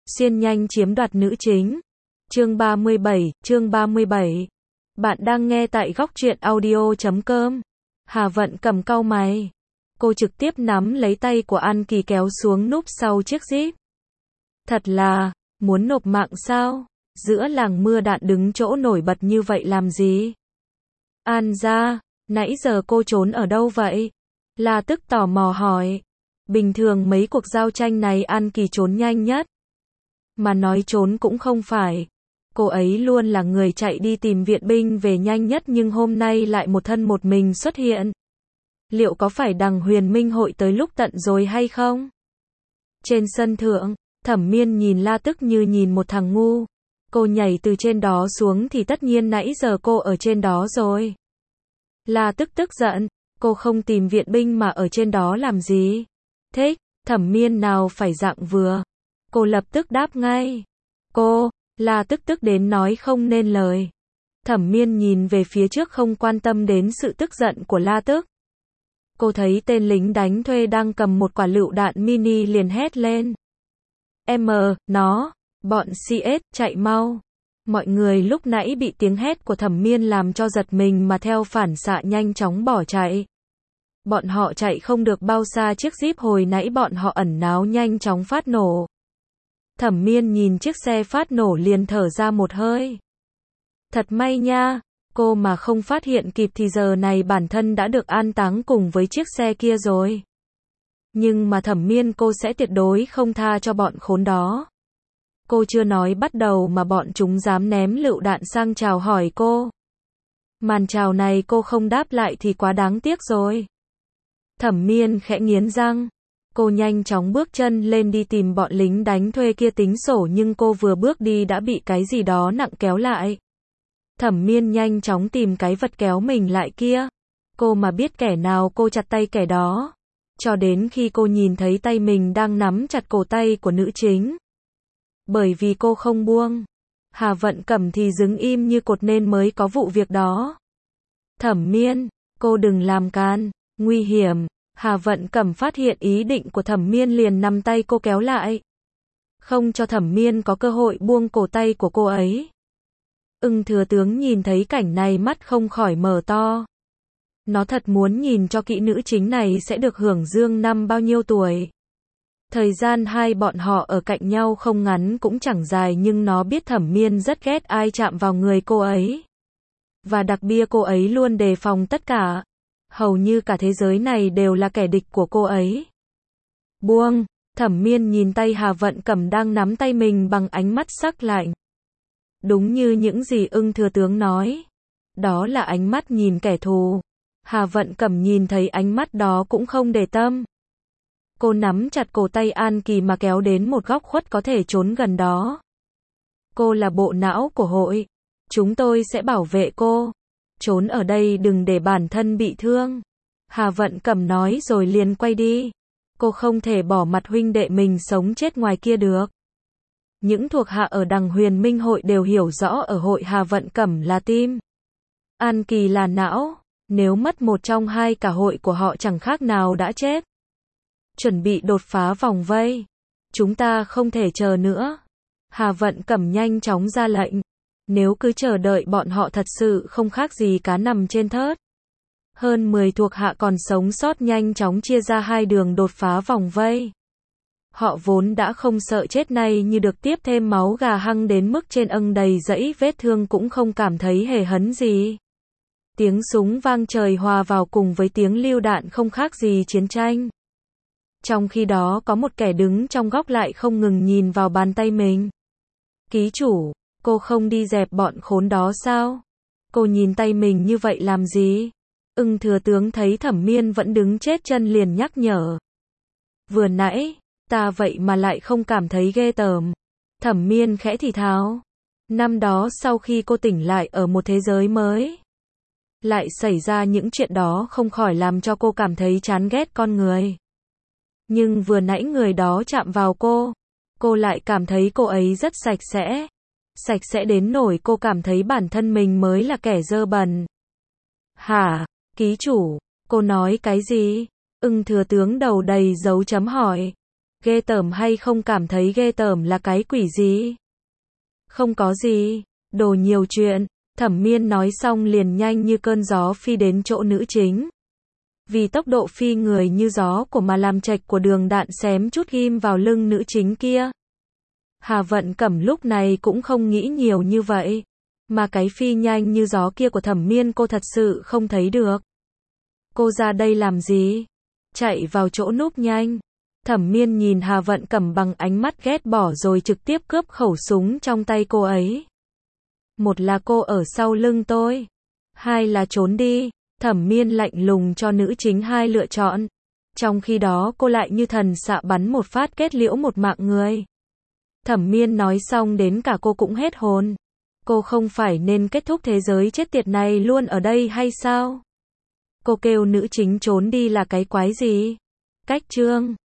Xuyên nhanh chiếm đoạt nữ chính. Chương 37. Bạn đang nghe tại góc truyện audio.com. Hà Vận Cẩm cau mày. Cô trực tiếp nắm lấy tay của An Kỳ kéo xuống núp sau chiếc Jeep. Thật là, muốn nộp mạng sao? Giữa làng mưa đạn đứng chỗ nổi bật như vậy làm gì? An gia, nãy giờ cô trốn ở đâu vậy? La Tức tò mò hỏi. Bình thường mấy cuộc giao tranh này An Kỳ trốn nhanh nhất. Mà nói trốn cũng không phải. Cô ấy luôn là người chạy đi tìm viện binh về nhanh nhất nhưng hôm nay lại một thân một mình xuất hiện. Liệu có phải đằng Huyền Minh hội tới lúc tận rồi hay không? Trên sân thượng, Thẩm Miên nhìn La Tức như nhìn một thằng ngu. Cô nhảy từ trên đó xuống thì tất nhiên nãy giờ cô ở trên đó rồi. La Tức tức giận, cô không tìm viện binh mà ở trên đó làm gì? Thế, Thẩm Miên nào phải dạng vừa. Cô lập tức đáp ngay. Cô, La Tức tức đến nói không nên lời. Thẩm Miên nhìn về phía trước không quan tâm đến sự tức giận của La Tức. Cô thấy tên lính đánh thuê đang cầm một quả lựu đạn mini liền hét lên. Bọn CS, chạy mau. Mọi người lúc nãy bị tiếng hét của Thẩm Miên làm cho giật mình mà theo phản xạ nhanh chóng bỏ chạy. Bọn họ chạy không được bao xa chiếc Jeep hồi nãy bọn họ ẩn náu nhanh chóng phát nổ. Thẩm Miên nhìn chiếc xe phát nổ liền thở ra một hơi. Thật may nha, cô mà không phát hiện kịp thì giờ này bản thân đã được an táng cùng với chiếc xe kia rồi. Nhưng mà Thẩm Miên cô sẽ tuyệt đối không tha cho bọn khốn đó. Cô chưa nói bắt đầu mà bọn chúng dám ném lựu đạn sang chào hỏi cô. Màn chào này cô không đáp lại thì quá đáng tiếc rồi. Thẩm Miên khẽ nghiến răng. Cô nhanh chóng bước chân lên đi tìm bọn lính đánh thuê kia tính sổ nhưng cô vừa bước đi đã bị cái gì đó nặng kéo lại. Thẩm Miên nhanh chóng tìm cái vật kéo mình lại kia. Cô mà biết kẻ nào cô chặt tay kẻ đó. Cho đến khi cô nhìn thấy tay mình đang nắm chặt cổ tay của nữ chính. Bởi vì cô không buông. Hà Vận Cẩm thì đứng im như cột nên mới có vụ việc đó. Thẩm Miên, cô đừng làm can, nguy hiểm. Hà Vận Cẩm phát hiện ý định của Thẩm Miên liền nắm tay cô kéo lại. Không cho Thẩm Miên có cơ hội buông cổ tay của cô ấy. Thừa tướng nhìn thấy cảnh này mắt không khỏi mở to. Nó thật muốn nhìn cho kỹ nữ chính này sẽ được hưởng dương năm bao nhiêu tuổi. Thời gian hai bọn họ ở cạnh nhau không ngắn cũng chẳng dài nhưng nó biết Thẩm Miên rất ghét ai chạm vào người cô ấy. Và đặc biệt cô ấy luôn đề phòng tất cả. Hầu như cả thế giới này đều là kẻ địch của cô ấy. Buông, Thẩm Miên nhìn tay Hà Vận Cẩm đang nắm tay mình bằng ánh mắt sắc lạnh. Đúng như những gì thừa tướng nói. Đó là ánh mắt nhìn kẻ thù. Hà Vận Cẩm nhìn thấy ánh mắt đó cũng không để tâm. Cô nắm chặt cổ tay An Kỳ mà kéo đến một góc khuất có thể trốn gần đó. Cô là bộ não của hội. Chúng tôi sẽ bảo vệ cô. Trốn ở đây đừng để bản thân bị thương. Hà Vận Cẩm nói rồi liền quay đi. Cô không thể bỏ mặt huynh đệ mình sống chết ngoài kia được. Những thuộc hạ ở đằng Huyền Minh hội đều hiểu rõ ở hội Hà Vận Cẩm là tim. An Kỳ là não. Nếu mất một trong hai cả hội của họ chẳng khác nào đã chết. Chuẩn bị đột phá vòng vây. Chúng ta không thể chờ nữa. Hà Vận Cẩm nhanh chóng ra lệnh. Nếu cứ chờ đợi bọn họ thật sự không khác gì cá nằm trên thớt. Hơn 10 thuộc hạ còn sống sót nhanh chóng chia ra hai đường đột phá vòng vây. Họ vốn đã không sợ chết này như được tiếp thêm máu gà hăng đến mức trên đầy dẫy vết thương cũng không cảm thấy hề hấn gì. Tiếng súng vang trời hòa vào cùng với tiếng lưu đạn không khác gì chiến tranh. Trong khi đó có một kẻ đứng trong góc lại không ngừng nhìn vào bàn tay mình. Ký chủ, cô không đi dẹp bọn khốn đó sao? Cô nhìn tay mình như vậy làm gì? Thừa tướng thấy Thẩm Miên vẫn đứng chết chân liền nhắc nhở. Vừa nãy, ta vậy mà lại không cảm thấy ghê tởm. Thẩm Miên khẽ thì thào. Năm đó sau khi cô tỉnh lại ở một thế giới mới. Lại xảy ra những chuyện đó không khỏi làm cho cô cảm thấy chán ghét con người. Nhưng vừa nãy người đó chạm vào cô lại cảm thấy cô ấy rất sạch sẽ. Sạch sẽ đến nỗi cô cảm thấy bản thân mình mới là kẻ dơ bẩn. Hả, ký chủ, cô nói cái gì? Thừa tướng đầu đầy dấu chấm hỏi. Ghê tởm hay không cảm thấy ghê tởm là cái quỷ gì? Không có gì, đồ nhiều chuyện. Thẩm Miên nói xong liền nhanh như cơn gió phi đến chỗ nữ chính. Vì tốc độ phi người như gió của mà làm trạch của đường đạn xém chút ghim vào lưng nữ chính kia. Hà Vận Cẩm lúc này cũng không nghĩ nhiều như vậy. Mà cái phi nhanh như gió kia của Thẩm Miên cô thật sự không thấy được. Cô ra đây làm gì? Chạy vào chỗ núp nhanh. Thẩm Miên nhìn Hà Vận Cẩm bằng ánh mắt ghét bỏ rồi trực tiếp cướp khẩu súng trong tay cô ấy. Một là cô ở sau lưng tôi. Hai là trốn đi. Thẩm Miên lạnh lùng cho nữ chính hai lựa chọn. Trong khi đó cô lại như thần xạ bắn một phát kết liễu một mạng người. Thẩm Miên nói xong đến cả cô cũng hết hồn. Cô không phải nên kết thúc thế giới chết tiệt này luôn ở đây hay sao? Cô kêu nữ chính trốn đi là cái quái gì? Cách chương